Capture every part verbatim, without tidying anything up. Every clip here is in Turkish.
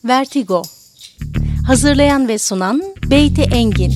Vertigo. Hazırlayan ve sunan Beyti Engin.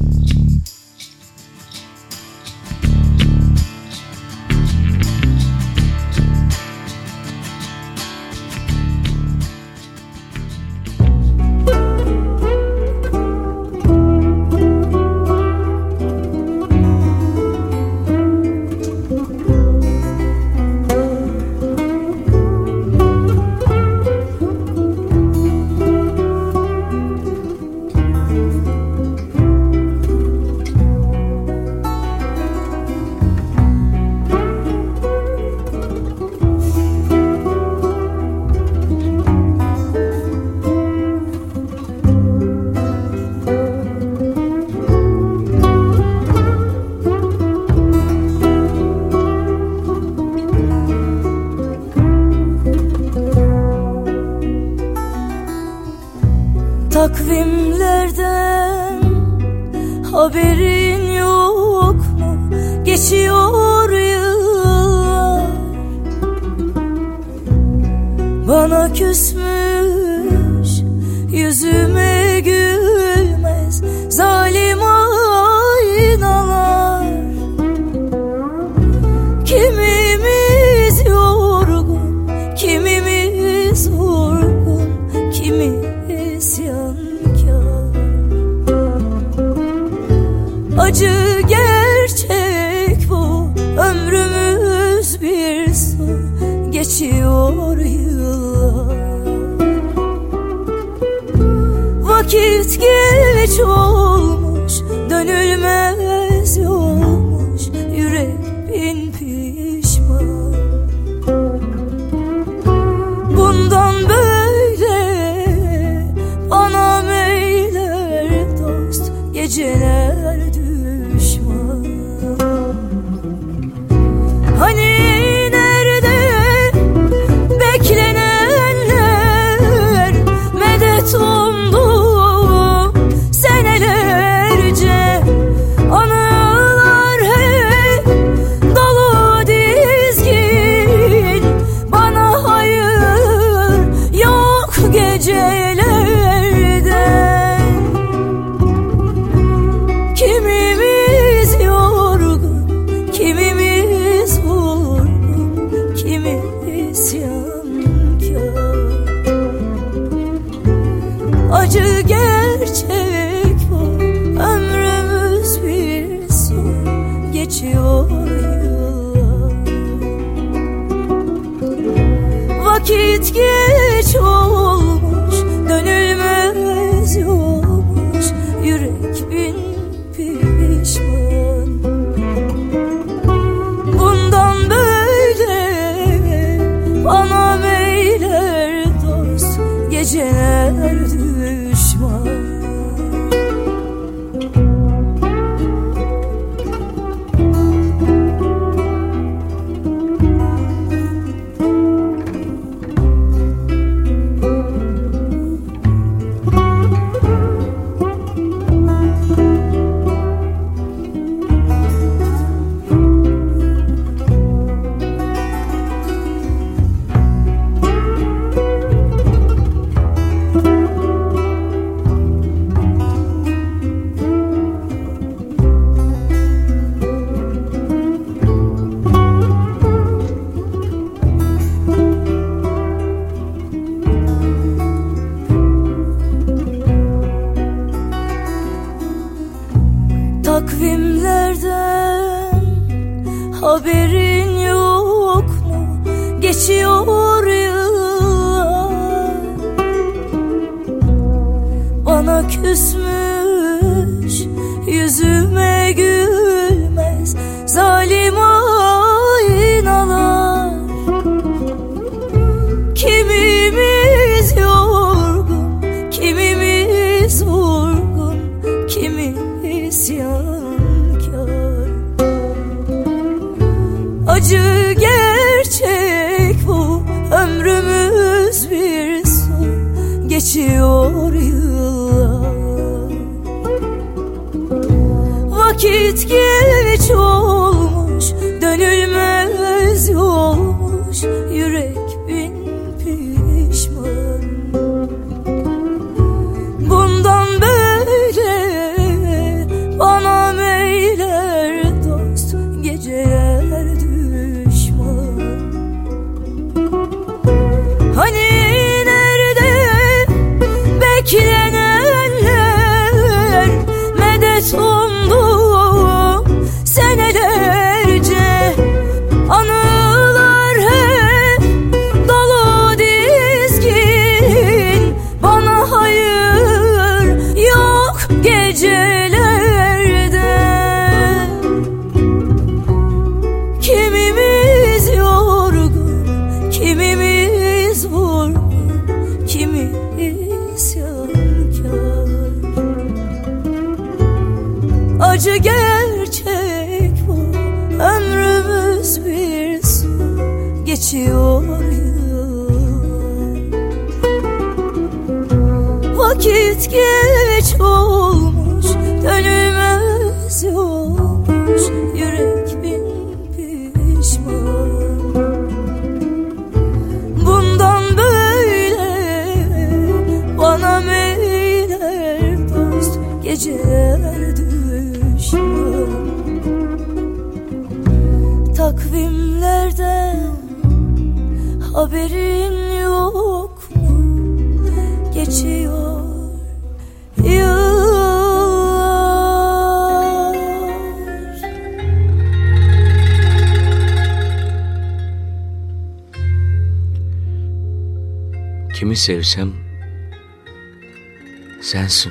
Takvimlerden haberin yok mu? Geçiyor yıllar, bana küsmüş, yüzüme gülmez zalim aynalar. Kimimiz yorgun, kimimiz vurgun, kimi isyankar. Acı gerçek bu, ömrümüz bir su, geçiyor yıllar. Vakit geç olmuş, dönülmez yolmuş, yürek bin pişman. Bundan böyle bana meyler dost, geceler düşman. Hani nerede beklenenler, medet umdum senelerce. Anılar hep dolu dizgin, bana hayır yok gecelerde. Kimimiz yorgun, kimimiz vurgun, kimi isyankar. Acı gerçek bu, ömrümüz bir su, geçiyor yıllar. Vakit geç olmuş, dönülmez yolmuş, yürek bin pişman. Bundan böyle bana meyler dost, geceler düşman. Takvimlerden haberin yok mu? Geçiyor yıllar, bana küsmüş, yüzüme gülmez zalim aynalar. Kimimiz yorgun, kimimiz vurgun, kimi isyankar. Acı gerçek bu, ömrümüz bir su, geçiyor yıllar. Vakit geç olmuş, dönülmez yolmuş, yürek bin pişman. geçiyor yıl. Vakit geç olmuş, dönülmez yolmuş, yürek bin pişman. Bundan böyle bana meyler dost, geceler düşman. Takvimlerden haberin yok mu? Geçiyor yıllar. Kimi sevsem sensin.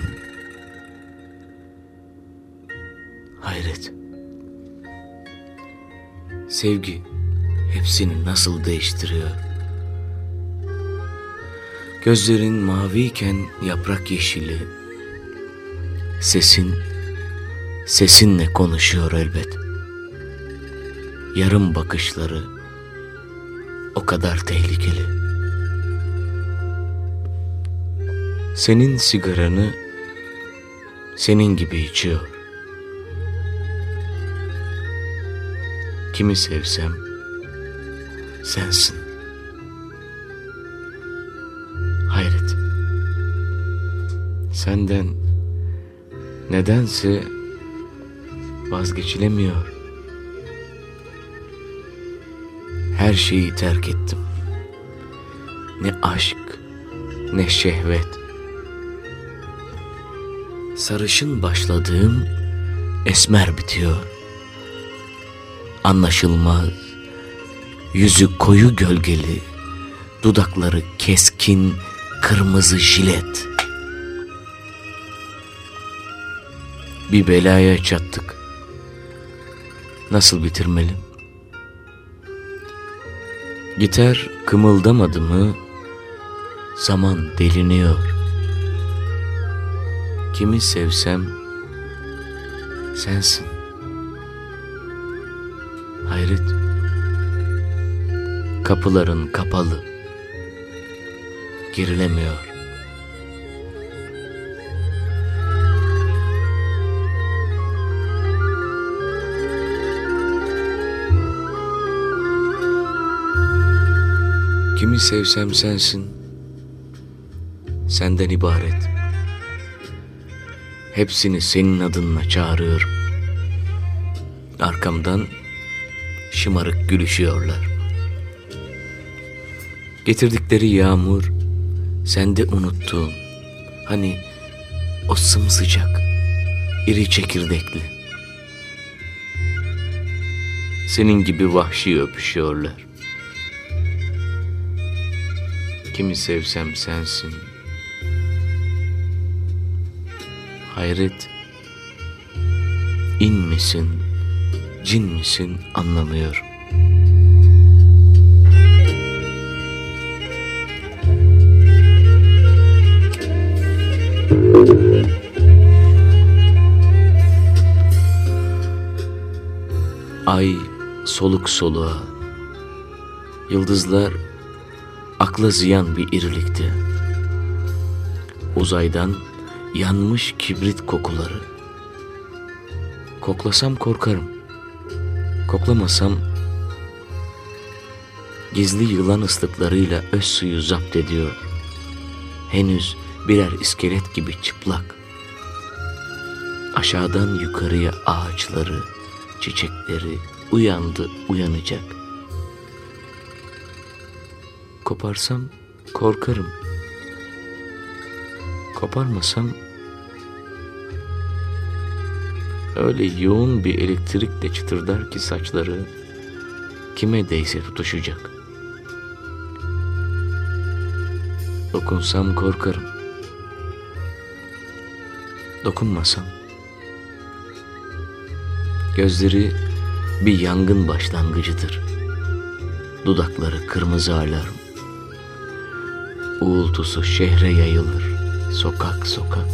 Hayret. Sevgi hepsini nasıl değiştiriyor? Gözlerin maviyken yaprak yeşili. Sesin, sesinle konuşuyor elbet. Yarım bakışları o kadar tehlikeli. Senin sigaranı senin gibi içiyor. Kimi sevsem sensin. Hayret. Senden nedense vazgeçilemiyor. Her şeyi terk ettim. Ne aşk, ne şehvet. Sarışın başladığım esmer bitiyor. Anlaşılmaz, yüzü koyu gölgeli, dudakları keskin, kırmızı jilet. Bir belaya çattık. Nasıl bitirmeli? Gitar kımıldamadı mı, zaman deliniyor. Kimi sevsem sensin. Hayret. Kapıların kapalı. Girilemiyor. Kimi sevsem sensin. Senden ibaret. Hepsini senin adınla çağırıyorum. Arkamdan şımarık gülüşüyorlar. Getirdikleri yağmur, sende unuttuğum, hani o sımsıcak, iri çekirdekli. Senin gibi vahşi öpüşüyorlar. Kimi sevsem sensin. Hayret, in misin, cin misin anlamıyorum. Ay soluk soluğa, yıldızlar akla ziyan bir irilikti. Uzaydan yanmış kibrit kokuları. Koklasam korkarım. Koklamasam gizli yılan ıslıklarıyla öz suyu zapt ediyor. Henüz birer iskelet gibi çıplak. Aşağıdan yukarıya ağaçları, çiçekleri uyandı, uyanacak. Koparsam korkarım. Koparmasam öyle yoğun bir elektrikle çıtırdar ki saçları, kime değse tutuşacak. Dokunsam korkarım. Dokunmasam gözleri bir yangın başlangıcıdır. Dudakları kırmızı alarm. Uğultusu şehre yayılır, sokak sokak.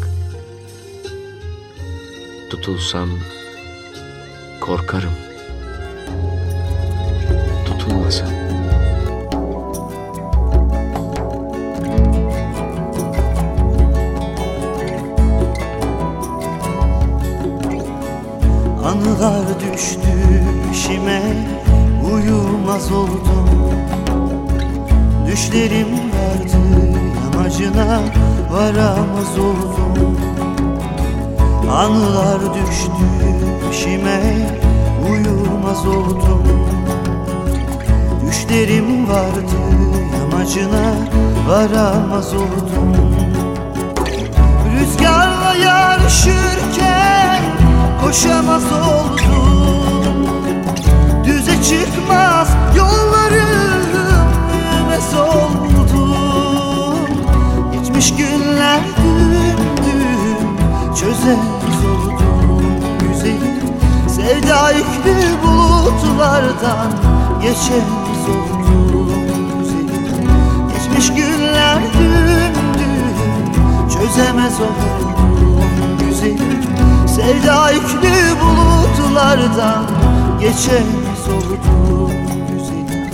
Tutulsam korkarım. Tutulmasam düştü peşime, uyumaz oldum. Düşlerim vardı yamacına, varamaz oldum. Anılar düştü peşime, uyumaz oldum. Düşlerim vardı yamacına, varamaz oldum. Rüzgarla yarışırken koşamaz oldum. Düze çıkmaz yollarım, yürümez oldum. Geçmiş günler düm düm çözemez oldum güzelim. Sevda yüklü bulutlardan geçemez oldum güzelim. Geçmiş günler düm düm çözemez oldum güzelim. Sevda yüklü bulutlardan geçemez oldum güzelim.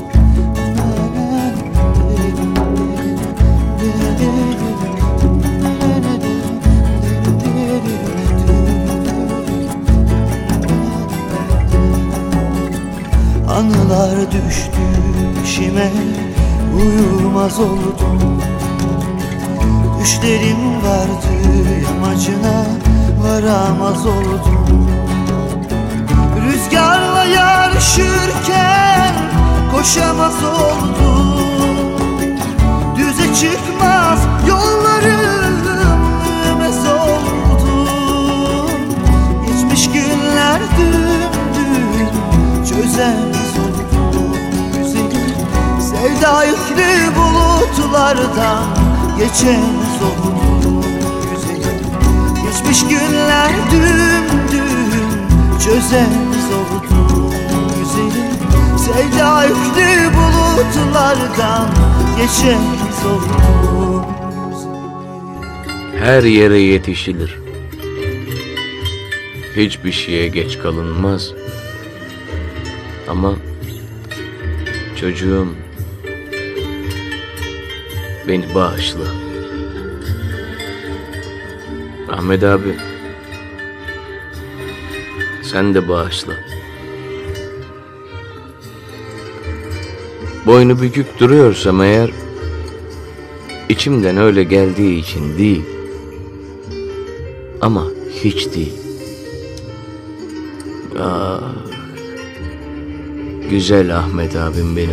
Anılar düştü peşime, uyumaz oldum. Düşlerim vardı yamacına, varamaz oldum. Rüzgarla yarışırken koşamaz oldum. Düze çıkmaz yollarım, yürümez oldum. Geçmiş günler düm düm çözemez oldum güzelim. Sevda yüklü bulutlardan geçemez oldum güzelim. Geçmiş günler düm düm çözemez oldum güzelim. Sevda yüklü bulutlardan geçemez oldum güzelim. Her yere yetişilir. Hiçbir şeye geç kalınmaz. Ama çocuğum, beni bağışla. Ahmet abi, sen de bağışla. Boynu bükük duruyorsam eğer, içimden öyle geldiği için değil. Ama hiç değil. Ah, güzel Ahmet abim benim.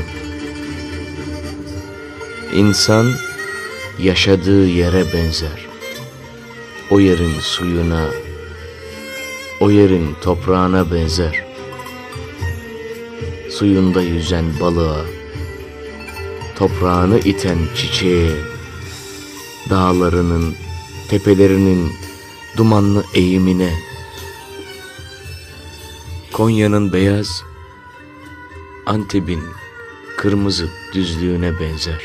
İnsan yaşadığı yere benzer. O yerin suyuna, o yerin toprağına benzer. Suyunda yüzen balığa, toprağını iten çiçeğe, dağlarının, tepelerinin dumanlı eğimine, Konya'nın beyaz, Antep'in kırmızı düzlüğüne benzer.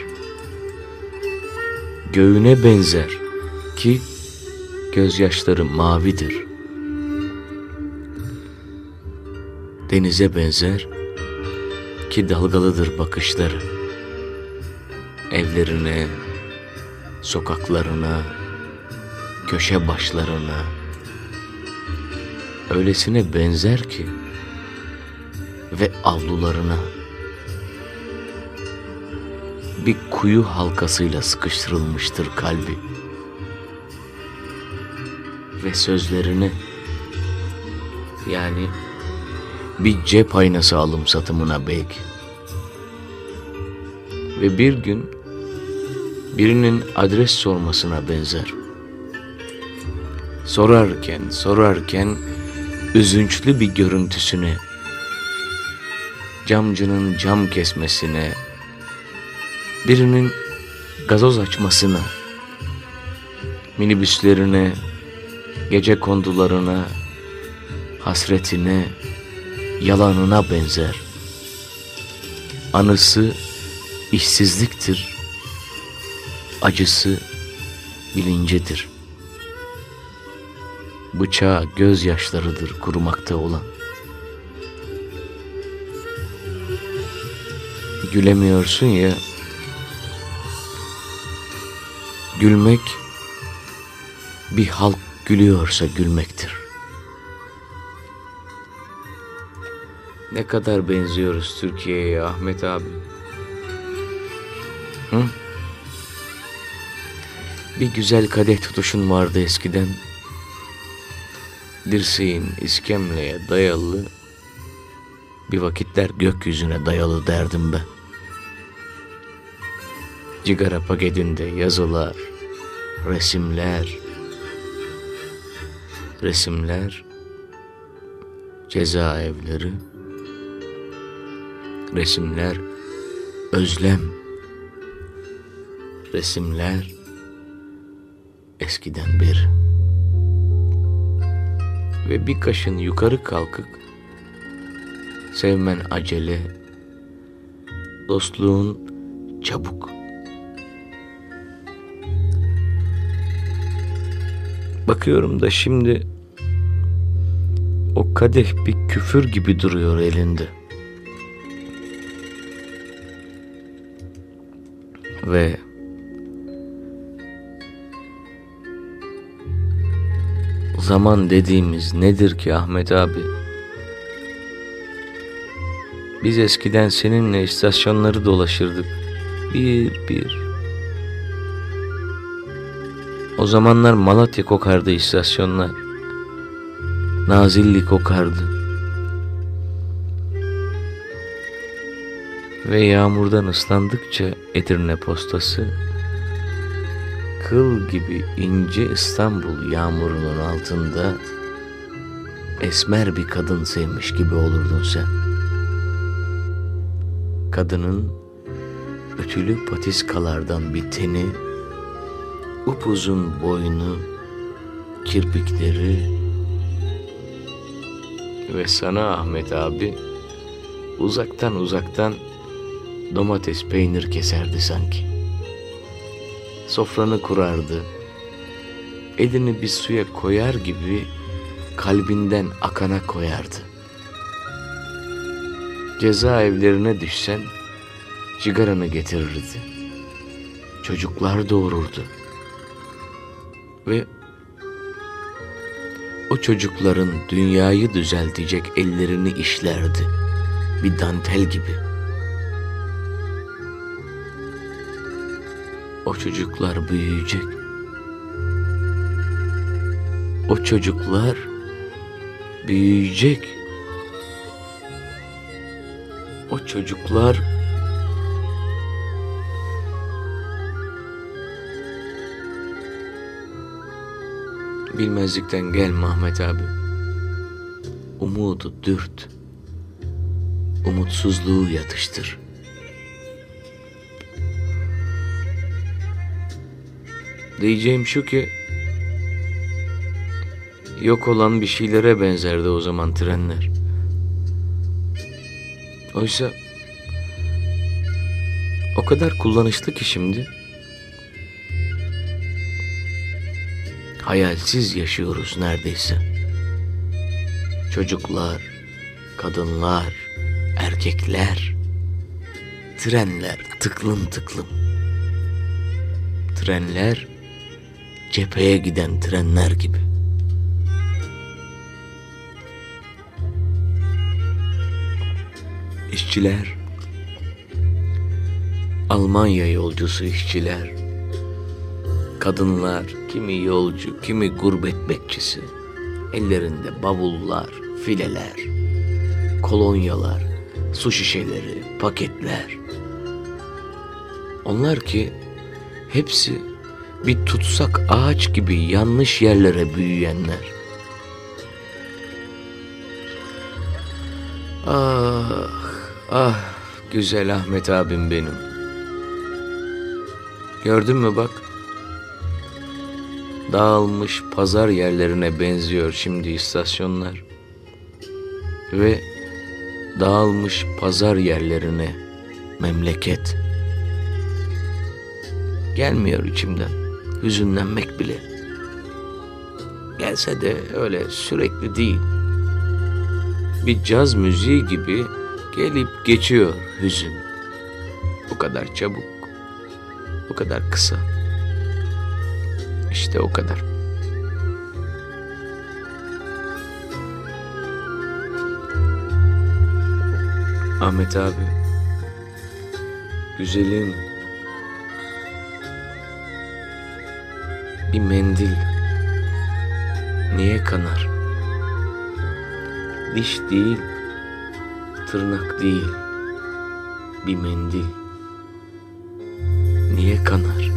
Göğüne benzer ki gözyaşları mavidir. Denize benzer ki dalgalıdır bakışları. Evlerine, sokaklarına, köşe başlarına öylesine benzer ki ve avlularına bir kuyu halkasıyla sıkıştırılmıştır kalbi ve sözlerine, yani bir cep aynası alım satımına belki. Ve bir gün birinin adres sormasına benzer. Sorarken sorarken üzünçlü bir görüntüsüne, camcının cam kesmesine, birinin gazoz açmasına, minibüslerine, gece kondularına, hasretine, yalanına benzer. Anısı işsizliktir, acısı bilincidir. Bıçağı gözyaşlarıdır kurumakta olan. Gülemiyorsun ya, gülmek bir halk gülüyorsa gülmektir. Ne kadar benziyoruz Türkiye'ye Ahmet abi. Hı? Bir güzel kadeh tutuşun vardı eskiden. Dirseğin iskemleye dayalı, bir vakitler gökyüzüne dayalı derdim ben. Cigara paketinde yazılar, resimler, resimler, cezaevleri, resimler, özlem, resimler, eskiden beri. Ve bir kaşın yukarı kalkık, sevmen acele, dostluğun çabuk. Bakıyorum da şimdi o kadeh bir küfür gibi duruyor elinde. Ve zaman dediğimiz nedir ki Ahmet abi? Biz eskiden seninle istasyonları dolaşırdık. Bir bir. O zamanlar Malatya kokardı istasyonlar. Nazilli kokardı. Ve yağmurdan ıslandıkça Edirne postası, kıl gibi ince İstanbul yağmurunun altında esmer bir kadın sevmiş gibi olurdun sen. Kadının ütülü patiskalardan bir teni, upuzun boynu, kirpikleri ve sana Ahmet abi uzaktan uzaktan domates peynir keserdi sanki. Sofranı kurardı. Elini bir suya koyar gibi kalbinden akana koyardı. Cezaevlerine düşsen cigaranı getirirdi. Çocuklar doğururdu. Ve o çocukların dünyayı düzeltecek ellerini işlerdi. Bir dantel gibi. O çocuklar büyüyecek. O çocuklar büyüyecek. O çocuklar bilmezlikten gelme Ahmet abi. Umudu dürt. Umutsuzluğu yatıştır. Diyeceğim şu ki, yok olan bir şeylere benzerdi o zaman trenler. Oysa o kadar kullanışlı ki şimdi. Hayalsiz yaşıyoruz neredeyse. Çocuklar, kadınlar, erkekler, trenler tıklım tıklım. Trenler cepheye giden trenler gibi. İşçiler, Almanya yolcusu işçiler, kadınlar, kimi yolcu, kimi gurbet bekçisi, ellerinde bavullar, fileler, kolonyalar, su şişeleri, paketler. Onlar ki hepsi bir tutsak ağaç gibi yanlış yerlere büyüyenler. Ah, ah güzel Ahmet abim benim. Gördün mü bak? Dağılmış pazar yerlerine benziyor şimdi istasyonlar. Ve dağılmış pazar yerlerine memleket. Gelmiyor içimden hüzünlenmek bile. Gelse de öyle sürekli değil. Bir caz müziği gibi gelip geçiyor hüzün. O kadar çabuk, o kadar kısa. İşte o kadar. Ahmet abi, güzelim, bir mendil niye kanar? Diş değil, tırnak değil, bir mendil niye kanar?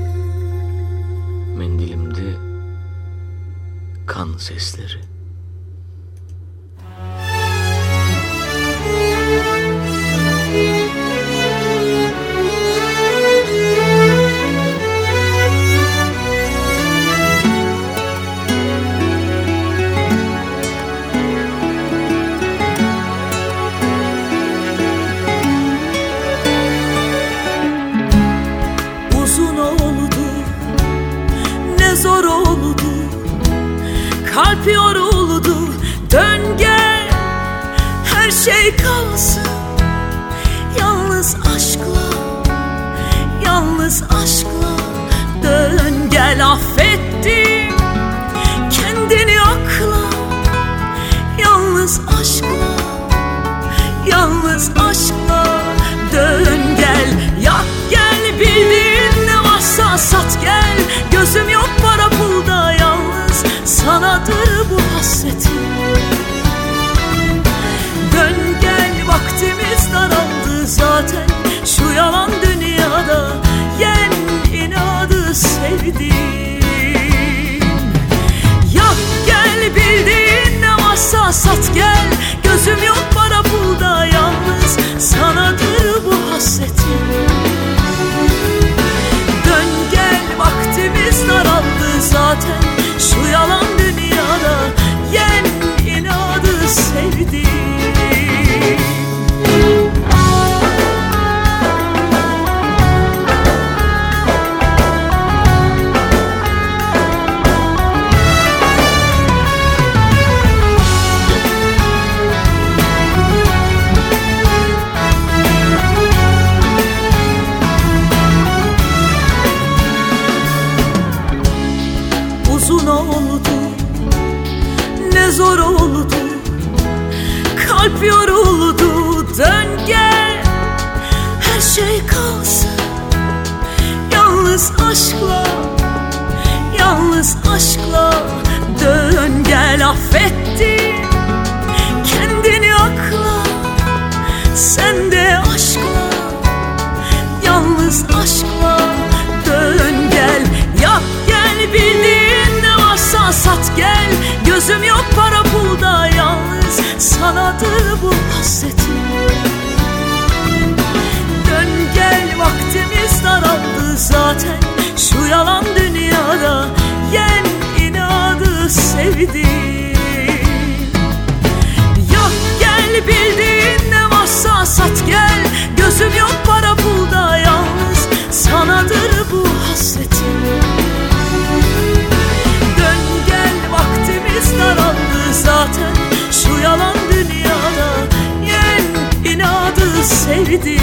Mendilimde kan sesleri. Zor oldu, kalp yoruldu, dön gel, her şey kalsın. Yalnız aşkla, yalnız aşkla, dön gel, affettim kendini akla. Yalnız aşkla, yalnız aşkla, dön gel, yak gel, bildiğin ne varsa sat gel. Gözüm yok para pulda, yalnız sanadır bu hasretim. Dön gel, vaktimiz daraldı zaten şu yalan dünyada. Yen inadı sevdim. Yak gel, bildiğin ne varsa sat gel. Gözüm yok para pulda, yalnız sanadır bu hasretim. Dön gel, vaktimiz daraldı zaten şu yalan dünyada. Yen inadı sevdim. Uzun oldu, ne zor oldu, kalp yoruldu, dön gel, her şey kalsın. Yalnız aşkla, yalnız aşkla, dön gel, affettim kendini akla. Sen de aşkla, yalnız aşkla, dön gel, yak gel, bildiğin ne varsa sat gel. Gözüm yok para pulda, yalnız sanadır bu hasretim. Dön gel, vaktimiz daraldı zaten şu yalan dünyada. Yen inadı sevdim. Yok gel, bildiğin ne varsa sat gel. Gözüm yok para pulda, yalnız sanadır bu hasretim. Dön gel, vaktimiz daraldı zaten şu yalan dünyada. Yen inadı sevdim.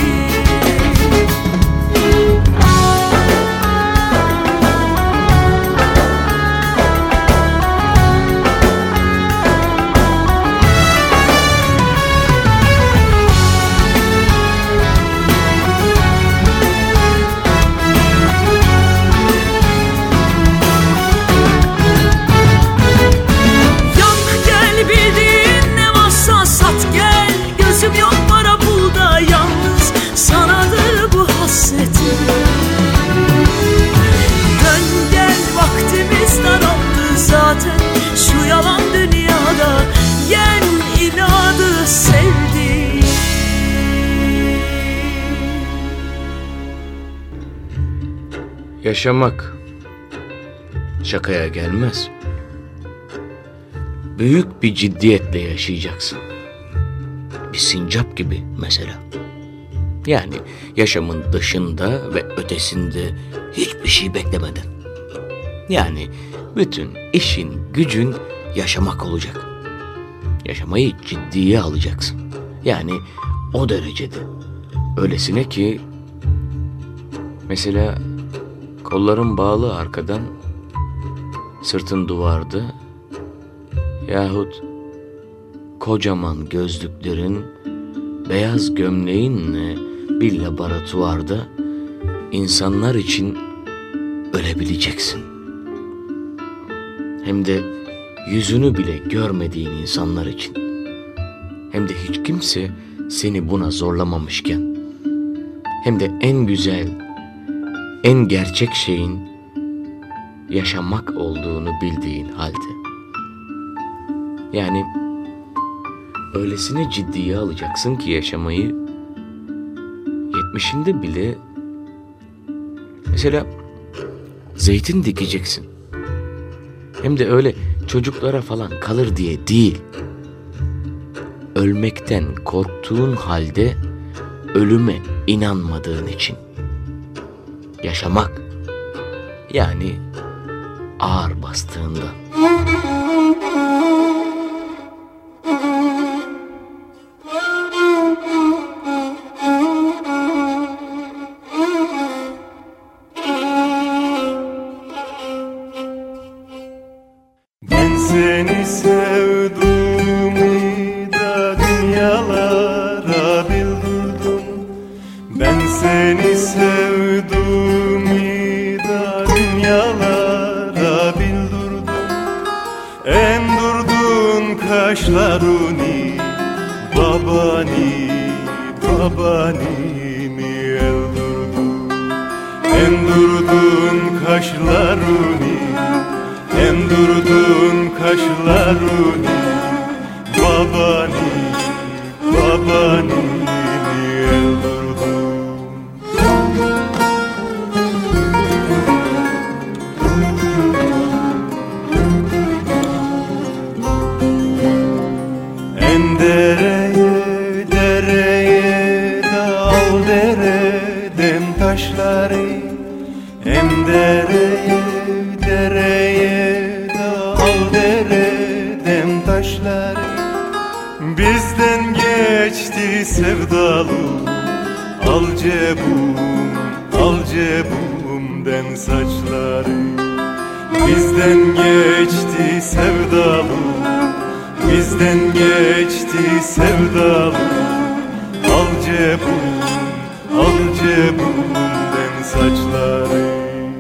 Şu yalan dünyada yen inadı sevdim. Yaşamak şakaya gelmez. Büyük bir ciddiyetle yaşayacaksın. Bir sincap gibi mesela. Yani yaşamın dışında ve ötesinde hiçbir şey beklemeden. Yani bütün işin, gücün yaşamak olacak. Yaşamayı ciddiye alacaksın. Yani o derecede. Öylesine ki mesela kolların bağlı arkadan, sırtın duvarda, yahut kocaman gözlüklerin beyaz gömleğinle bir laboratuvarda insanlar için ölebileceksin. Hem de yüzünü bile görmediğin insanlar için. Hem de hiç kimse seni buna zorlamamışken. Hem de en güzel, en gerçek şeyin yaşamak olduğunu bildiğin halde. Yani öylesine ciddiye alacaksın ki yaşamayı, yetmişinde bile mesela zeytin dikeceksin. Hem de öyle çocuklara falan kalır diye değil. Ölmekten korktuğun halde ölüme inanmadığın için. Yaşamak, yani ağır bastığında. Ben seni sevdim da dünyalara bildirdim. Ben seni sevdim da dünyalara bildirdim. Endurdun kaşlarını, babani, babanimi öldürdün. Endurdun kaşlarını, endurdun kaşlarını, babani, babanimi öldürdün. En dereye, dereye de al dereden taşları. En dereye, dereye de al dereden taşları. Bizden geçti sevdalı, al cebum, al cebumden saçları. Bizden geçti sevdalı, bizden geçti sevdalı. Al cebum, al cebumden saçları.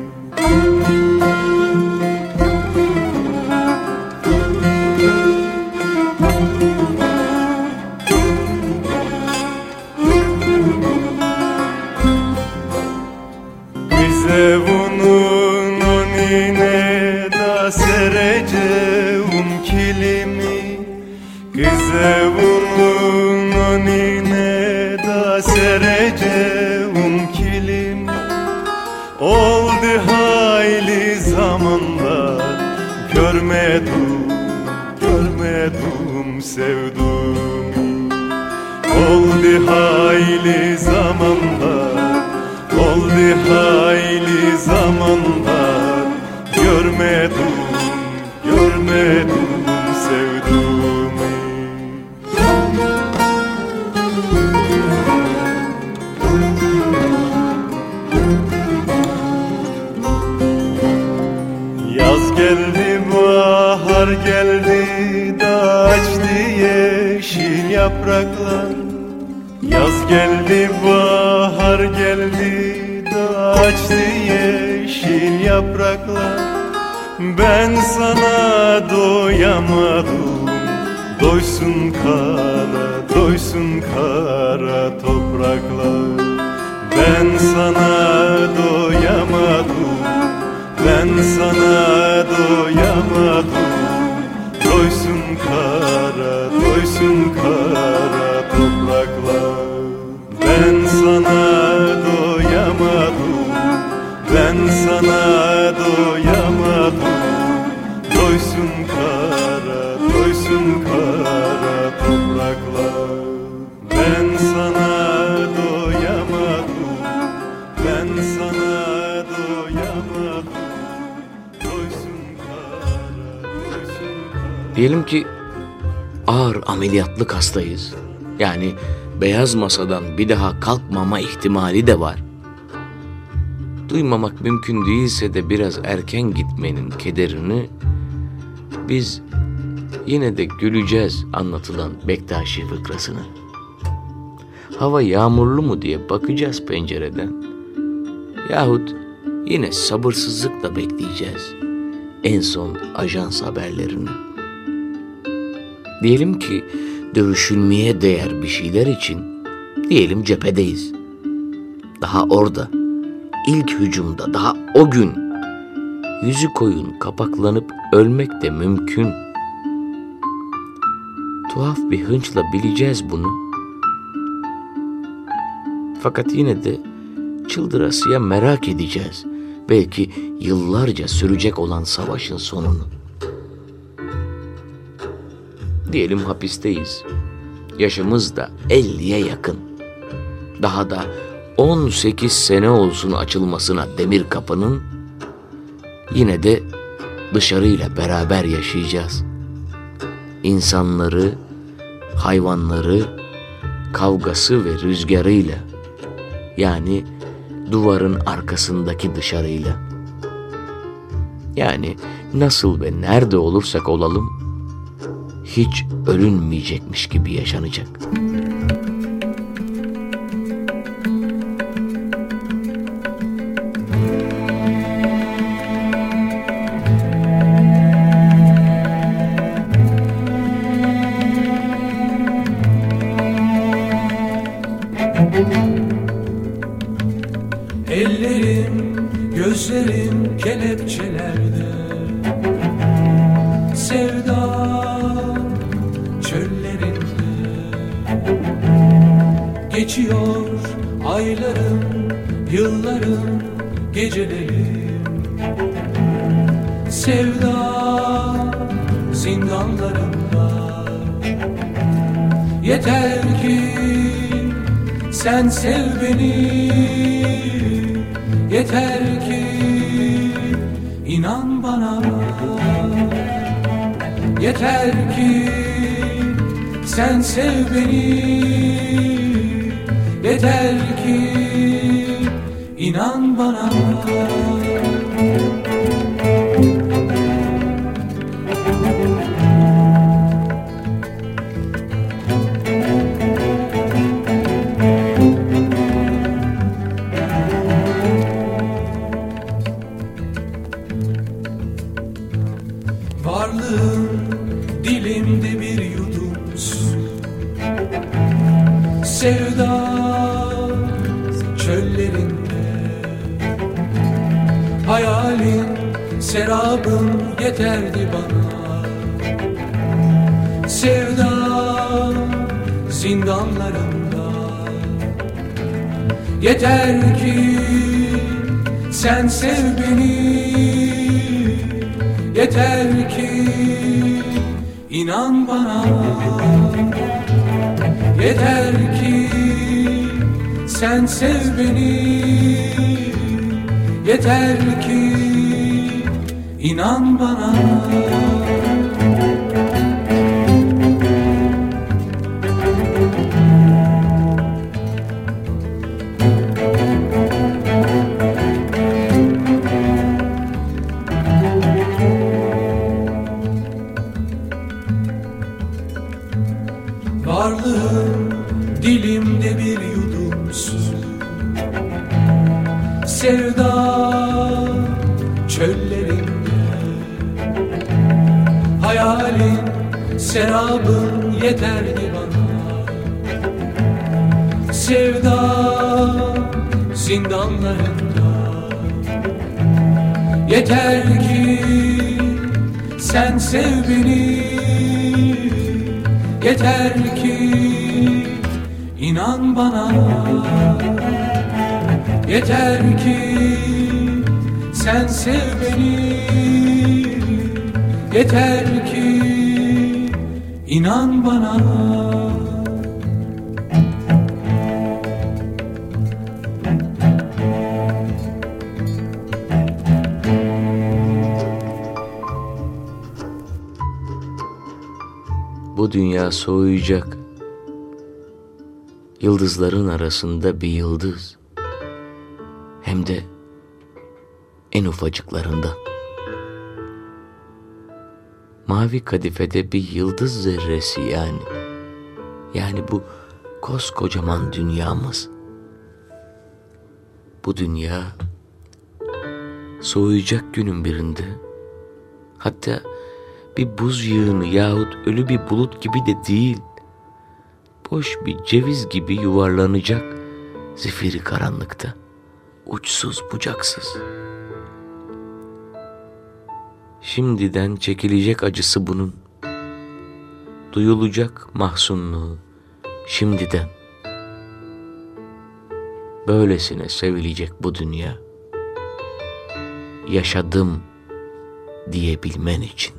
Bize bunun önüne da sereceğim kilimi. Bize bunun önüne da sereceğim kilimi. Oldu hayli zamanlar, görmedim, görmedim sevduğumu. Oldu hayli zamanlar, oldu hayli zamanlar, görmedim, görmedim sevduğumu. Yaz geldi, bahar geldi da açtı yeşil yapraklar. Yaz geldi, bahar geldi da açtı yeşil yapraklar. Ben sana doyamadım, doysun kara, doysun kara topraklar. Ben sana doyamadım, ben sana doyamadım, doysun kara, doysun kara topraklar. Ben sana doyamadım, ben sana doyamadım, doysun kara, doysun kara topraklar. Ben sana doyamadım, ben sana doyamadım, doysun kara, doysun kara. Diyelim ki ağır ameliyatlık hastayız. Yani beyaz masadan bir daha kalkmama ihtimali de var. Duymamak mümkün değilse de biraz erken gitmenin kederini biz yine de güleceğiz anlatılan Bektaşi fıkrasını. hava yağmurlu mu diye bakacağız pencereden. Yahut yine sabırsızlıkla bekleyeceğiz en son ajans haberlerini. Diyelim ki dövüşülmeye değer bir şeyler için, diyelim cephedeyiz. Daha orada, ilk hücumda, daha o gün yüzü koyun kapaklanıp ölmek de mümkün. Tuhaf bir hınçla bileceğiz bunu. Fakat yine de çıldırasıya merak edeceğiz. Belki yıllarca sürecek olan savaşın sonunu. Diyelim hapisteyiz. Yaşımız da elliye yakın. Daha da on sekiz sene olsun açılmasına demir kapının. Yine de dışarıyla beraber yaşayacağız. İnsanları, hayvanları, kavgası ve rüzgarıyla, yani duvarın arkasındaki dışarıyla. Yani nasıl ve nerede olursak olalım, hiç ölünmeyecekmiş gibi yaşanacak. Ellerim, gözlerim kelepçelerde, sevda çöllerinde. Geçiyor aylarım, yıllarım, gecelerim, sevda zindanlarında. Yeter ki sen sev beni, yeter ki inan bana, yeter ki sen sev beni, yeter ki inan bana. Varlığım dilimde bir yudum su, sevda çöllerinde. Hayalin, serabın yeterdi bana, sevda zindanlarında. Yeter ki sen sev beni, yeter ki inan bana, yeter ki sen sev beni, yeter ki inan bana. Varlığım dilimde bir yudum su, sevda çöllerinde. Hayalin, serabın yeterdi bana, sevda zindanlarında. Yeter ki sen sev beni, yeter ki inan bana, yeter ki sen sev beni, yeter ki inan bana. Bu dünya soğuyacak. Yıldızların arasında bir yıldız. Hem de en ufacıklarından. Mavi kadifede bir yıldız zerresi yani. Yani bu koskocaman dünyamız. Bu dünya soğuyacak günün birinde, hatta bir buz yığını yahut ölü bir bulut gibi de değil, boş bir ceviz gibi yuvarlanacak zifiri karanlıkta, uçsuz bucaksız. Şimdiden çekilecek acısı bunun, duyulacak mahzunluğu şimdiden. Böylesine sevilecek bu dünya, yaşadım diyebilmen için.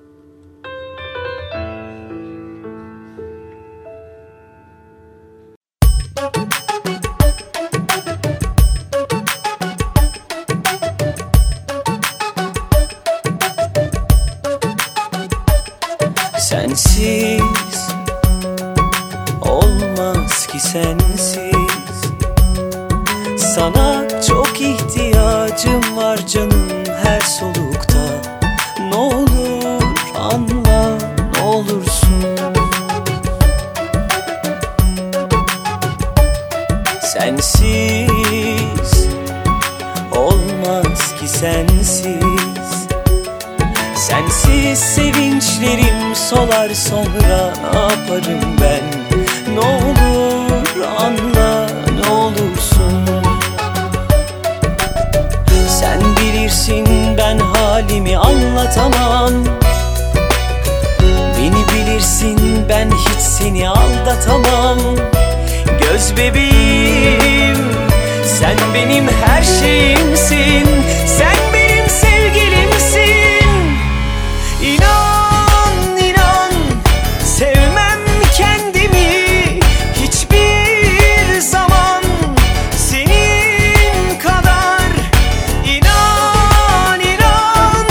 Sensiz olmaz ki sensiz. Sana çok ihtiyacım var canım her solukta. Ne olur anla, ne olursun. Sensiz olmaz ki sensiz. Sensiz sevinçlerim solar, sonra ne yaparım ben? Ne olur anla, ne olursun. Sen bilirsin ben halimi anlatamam. Beni bilirsin ben hiç seni aldatamam. Göz bebeğim, sen benim her şeyimsin. Sen benim sevgilimsin. İnan, inan, sevmem kendimi hiçbir zaman senin kadar. İnan, inan.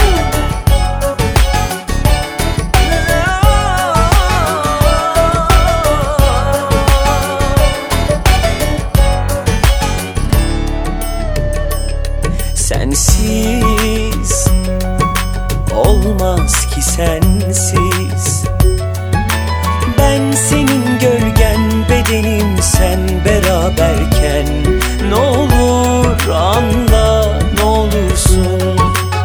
Sensiz olmaz ki sensiz. Ben senin gölgen, bedenim sen beraberken. Ne olur anla, ne olursun.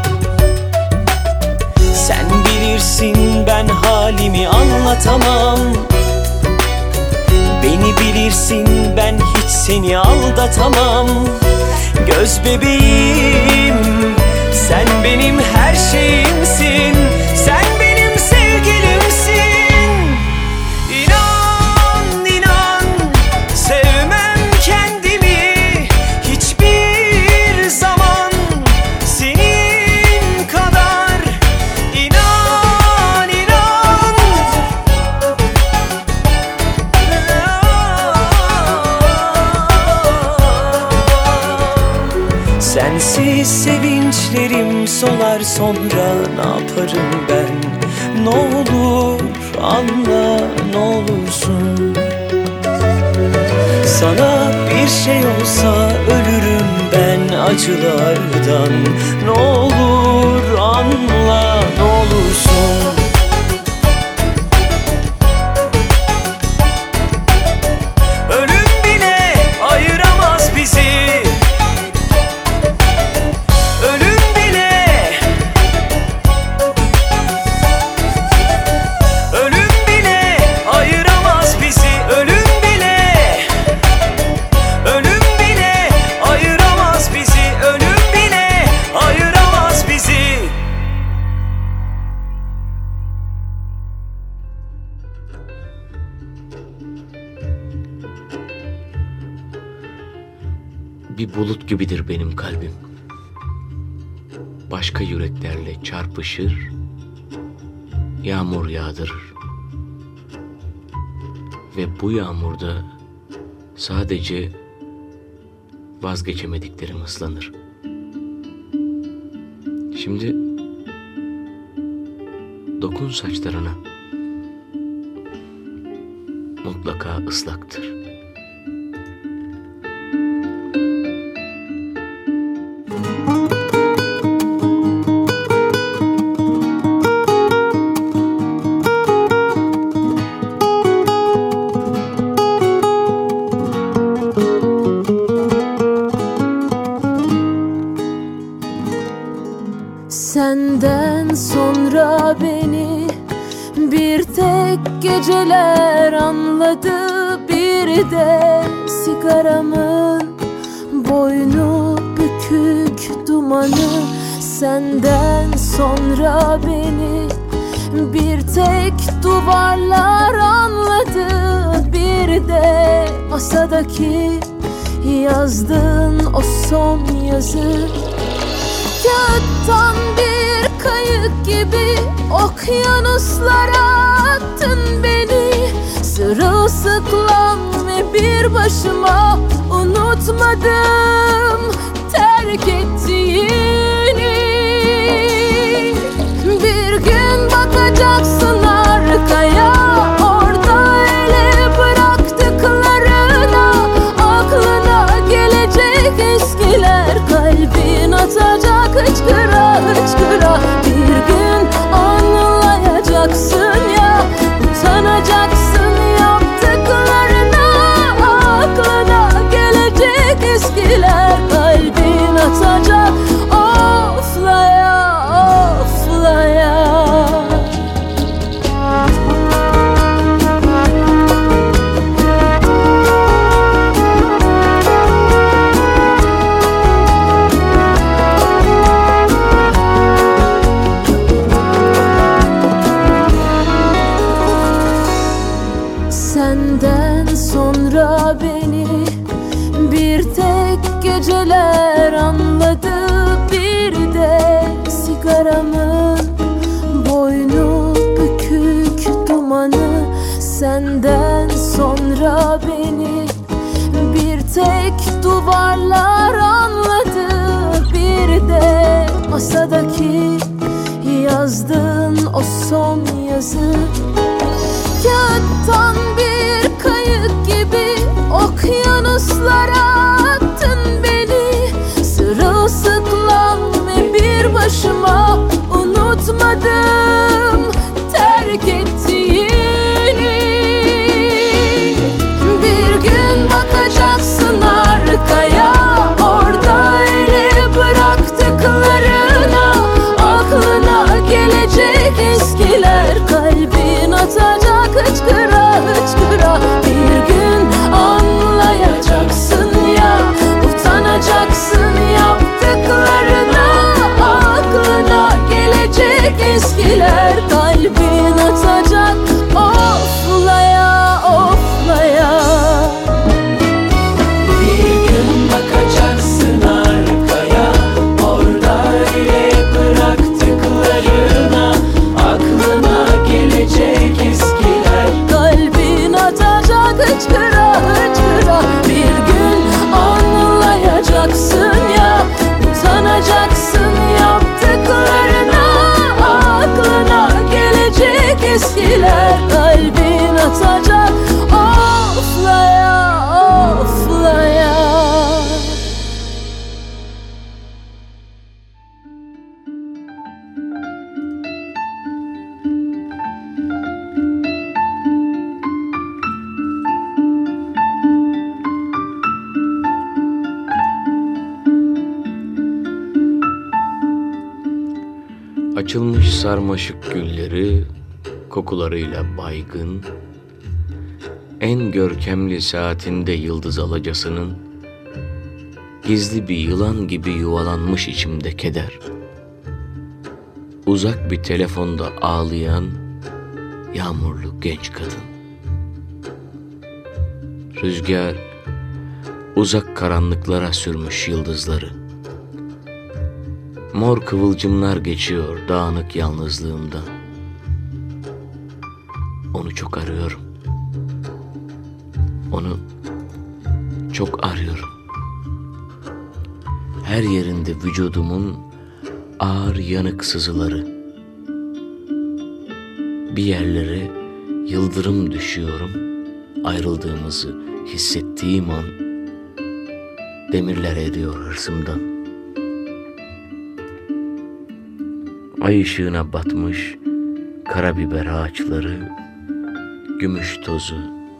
Sen bilirsin ben halimi anlatamam. Beni bilirsin ben hiç seni aldatamam. Göz bebeğim, sen benim her şeyimsin. Sen benim sevgilimsin. İnan, inan, sevmem kendimi hiçbir zaman senin kadar. İnan, inan. Sensiz sevinçlerim solar, sonra ne yaparım ben? Ne olur anla, ne olursun. Sana bir şey olsa ölürüm ben acılardan. Ne olur anla, ne olursun. Ölüm bile ayıramaz bizi. Bir bulut gibidir benim kalbim. Başka yüreklerle çarpışır, yağmur yağdırır. Ve bu yağmurda sadece vazgeçemediklerim ıslanır. Şimdi dokun saçlarına. Mutlaka ıslaktır. Senden sonra beni bir tek geceler anladı. Bir de sigaramın boynu bükük dumanı. Senden sonra beni bir tek duvarlar anladı. Bir de masadaki yazdığın o son yazı. Kağıttan bir kayık gibi okyanuslara attın beni. Sırılsıklam ve bir başıma unutmadım terk ettiğini. Bir gün bakacaksın arkaya, orada öyle bıraktıklarına. Aklına gelecek eskiler, kalbin atacak hıçkıra hıçkıra. Bir gün anlayacaksın ya, utanacaksın yaptıklarına. Aklına gelecek eskiler, kalbin atacak oflaya oflaya. Senden sonra beni bir tek geceler anladı. Bir de sigaramın boynu bükük dumanı. Senden sonra beni bir tek duvarlar anladı. Bir de masadaki yazdığın o son yazı. Kağıttan bir kayık gibi okyanuslara attın beni. Sırılsıklam ve bir başıma unutmadım terk ettiğini. Bir gün bakacaksın arkaya, orada öyle bıraktıklarına. Aklına gelecek eskiler, kalbin atacak hıçkıra hıçkıra. Bir gün anlayacaksın ya, utanacaksın yaptıklarına. Aklına gelecek eskiler, kalbin atacak oflaya oflaya. Bir gün bakacaksın arkaya, orada öyle bıraktıklarına. Aklına gelecek eskiler, Kalbin atacak hıçkıra hıçkıra. Bir gün anlayacaksın ya, utanacaksın yaptıklarına. Aklına gelecek eskiler, kalbin atacak oflaya oflaya. Açılmış sarmaşık gülleri kokularıyla baygın, en görkemli saatinde yıldız alacasının, gizli bir yılan gibi yuvalanmış içimde keder. Uzak bir telefonda ağlayan yağmurlu genç kadın. Rüzgar uzak karanlıklara sürmüş yıldızları. Mor kıvılcımlar geçiyor dağınık yalnızlığımda. Onu çok arıyorum. Onu çok arıyorum. Her yerinde vücudumun ağır yanık sızıları. Bir yerlere yıldırım düşüyorum. Ayrıldığımızı hissettiğim an demirler eriyor hırsımdan. Ay ışığına batmış karabiber ağaçları, gümüş tozu.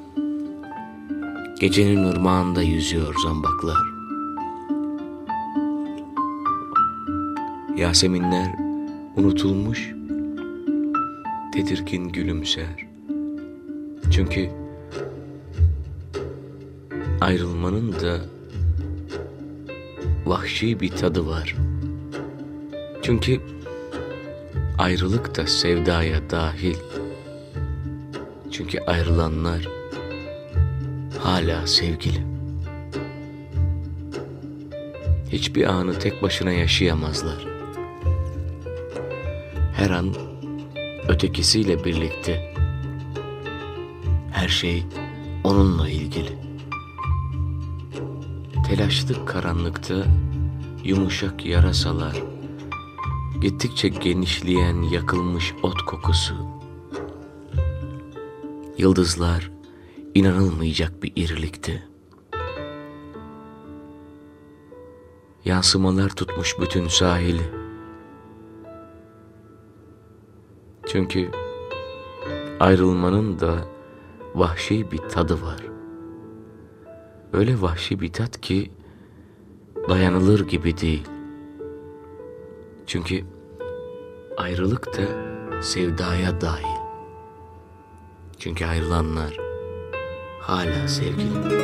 Gecenin ırmağında yüzüyor zambaklar. Yaseminler unutulmuş, tedirgin gülümser. Çünkü ayrılmanın da vahşi bir tadı var. Çünkü ayrılık da sevdaya dahil. Çünkü ayrılanlar hala sevgili. Hiçbir anı tek başına yaşayamazlar. Her an ötekisiyle birlikte. Her şey onunla ilgili. Telaşlı karanlıkta yumuşak yarasalar, gittikçe genişleyen yakılmış ot kokusu. Yıldızlar inanılmayacak bir irilikte. Yansımalar tutmuş bütün sahili. Çünkü ayrılmanın da vahşi bir tadı var. Öyle vahşi bir tat ki dayanılır gibi değil. Çünkü ayrılık da sevdaya dahil. Çünkü ayrılanlar hala sevgili.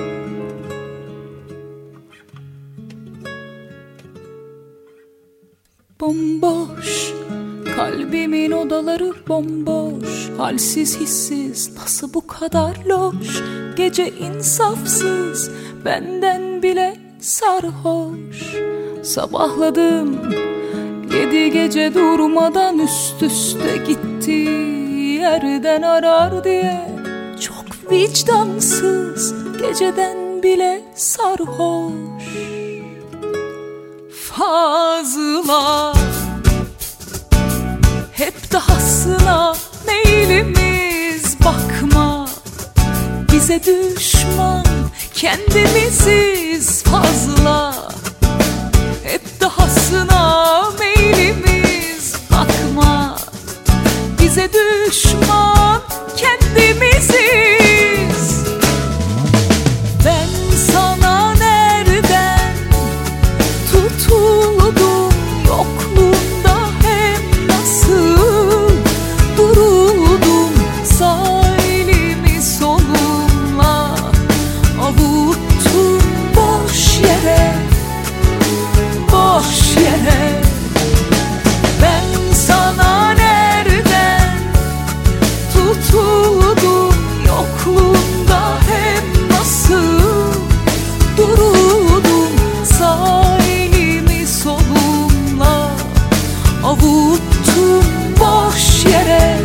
Bomboş, kalbimin odaları bomboş. Halsiz hissiz, nasıl bu kadar loş? Gece insafsız, benden bile sarhoş. Sabahladım, yedi gece durmadan üst üste gitti. Yerden arar diye çok vicdansız, geceden bile sarhoş. Fazla hep dahasına meylimiz, bakma bize düşman kendimiziz. Fazla hep dahasına meylimiz, bakma bize düşman kendimiziz. Ben sana nereden tutuldum, yokluğunda hem nasıl duruldum. Sağ elimi solumla avuttum boş yere, boş yere. Ben sana nereden tutuldum, yokluğunda hem nasıl duruldum. Sağ elimi solumla avuttum boş yere,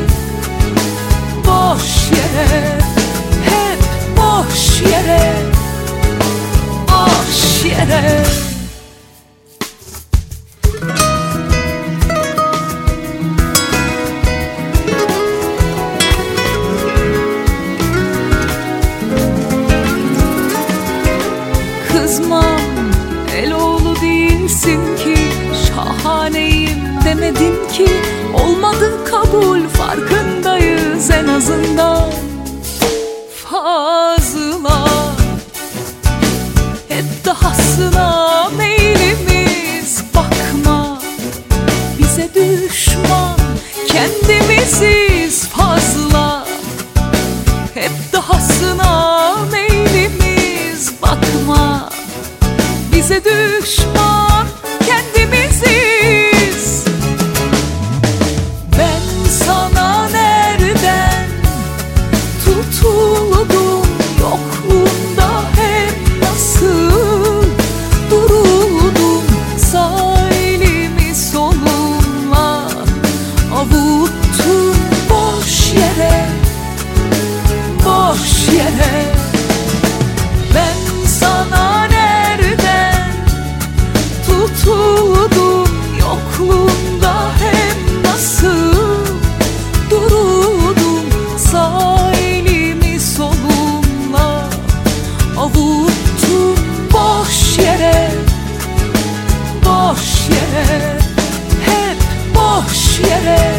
boş yere. Hep boş yere, boş yere. Kızmam, eloğlu değilsin ki, şahaneyim demedim ki. Olmadı kabul, farkındayız en azından. Fazla hep dahasına meylimiz, bakma bize düşman kendimiziz. Fazla hep dahasına meylimiz, bakma bize düşman kendimiziz. Ben sana nereden tutuldum, yokluğunda hem nasıl duruldum. Sağ elimi solumla avuttum boş yere, boş yere. Ben sana nereden tutuldum, yokluğunda hem nasıl duruldum. Sağ elimi solumla avuttum boş yere, boş yere. Hep boş yere,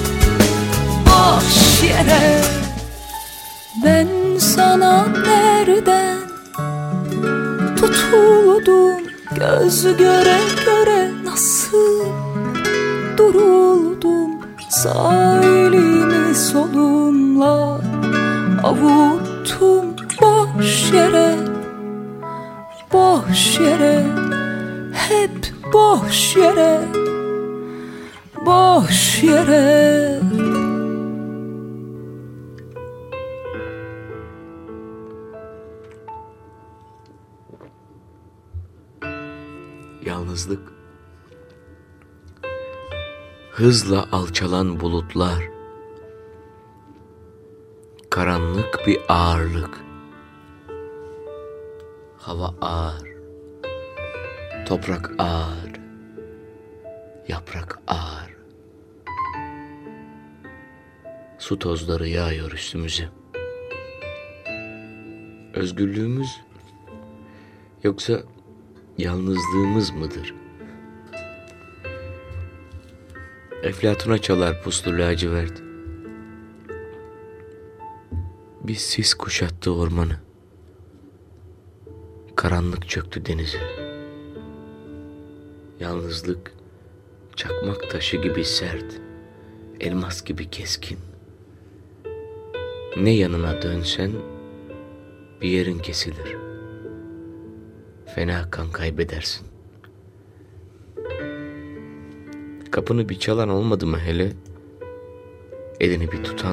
boş yere. Ben sana nereden tutuldum, göz göre göre nasıl duruldum. Sağ elimi solumla avuttum boş yere, boş yere, hep boş yere, boş yere. Yalnızlık, hızla alçalan bulutlar, karanlık bir ağırlık. Hava ağır, toprak ağır, yaprak ağır. Su tozları yağıyor üstümüze. Özgürlüğümüz yoksa yalnızlığımız mıdır? Eflatuna çalar puslu lacivert. Bir sis kuşattı ormanı. Karanlık çöktü denize. Yalnızlık çakmak taşı gibi sert, elmas gibi keskin. Ne yanına dönsen bir yerin kesilir. Fena kan kaybedersin. Kapını bir çalan olmadı mı hele? Elini bir tutan,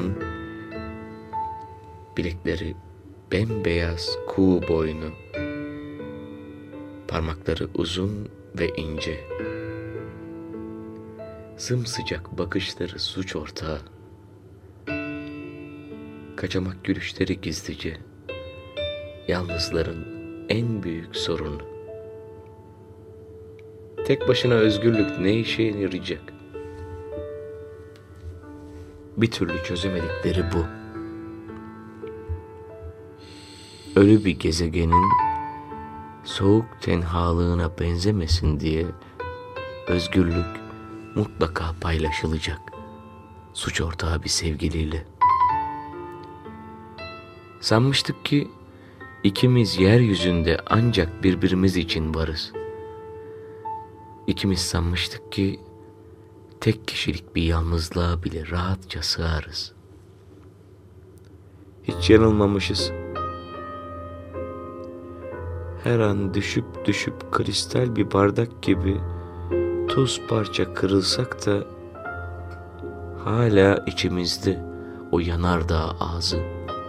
bilekleri bembeyaz kuğu boynu, parmakları uzun ve ince, sımsıcak bakışları suç ortağı, kaçamak gülüşleri gizlice, yalnızların en büyük sorunu. Tek başına özgürlük ne işe yarayacak? Bir türlü çözemedikleri bu. Ölü bir gezegenin soğuk tenhalığına benzemesin diye özgürlük mutlaka paylaşılacak. Suç ortağı bir sevgiliyle. Sanmıştık ki İkimiz yeryüzünde ancak birbirimiz için varız. İkimiz sanmıştık ki tek kişilik bir yalnızlığa bile rahatça sığarız. Hiç yanılmamışız. Her an düşüp düşüp kristal bir bardak gibi tuz parça kırılsak da hala içimizde o yanardağ ağzı.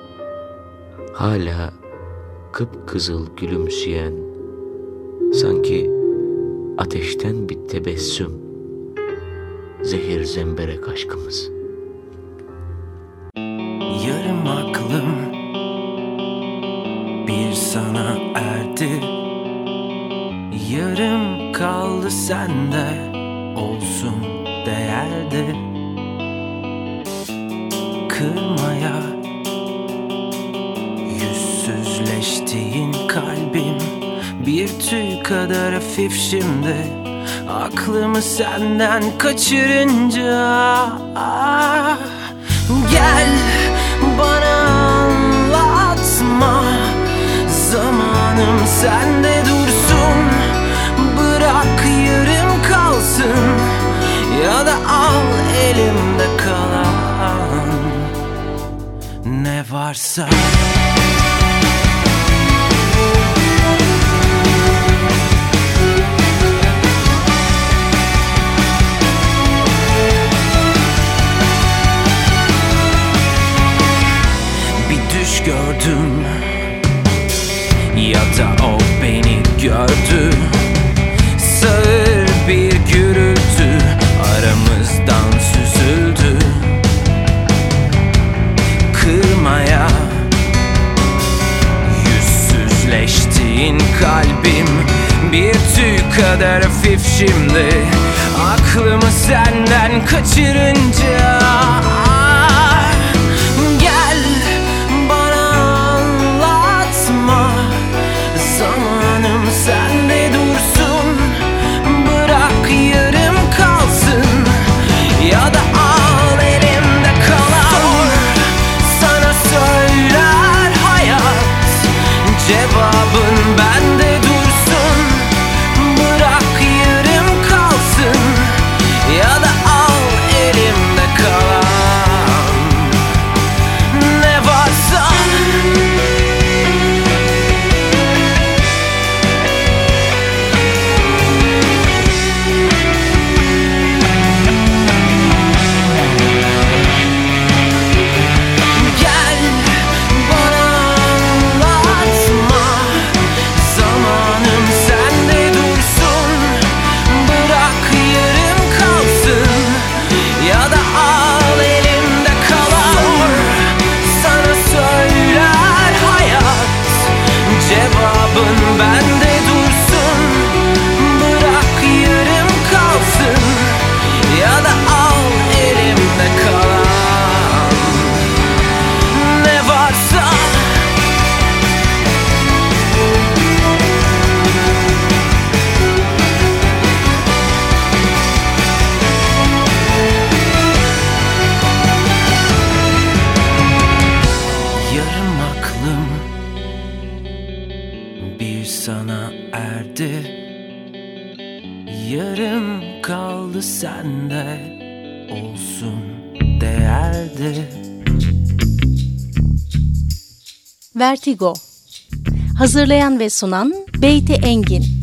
Hala kıpkızıl gülümseyen, sanki ateşten bir tebessüm, zehir zemberek aşkımız. Yarım aklım bir sana erdi, yarım kaldı sende, olsun değerdi. Kırmaya yüzsüzleştiğin kalbim bir tüy kadar hafif şimdi, aklımı senden kaçırınca. Ah, gel bana anlatma, zamanım sende dursun, bırak yarım kalsın, ya da al elimde kalan ne varsa. Gördüm ya da o beni gördü, sağır bir gürültü aramızdan süzüldü. Kırmaya yüzsüzleştiğin kalbim bir tüy kadar hafif şimdi, aklımı senden kaçırınca. Sende dursun, bırak yarım kalsın, ya da al elimde kalan. Sana söyler hayat, cevabın bende dursun, bırak yarım kalsın, ya da al elimde kalan. değerdi. Yarım kaldı sende, olsun değerdi. Vertigo. Hazırlayan ve sunan Beyti Engin.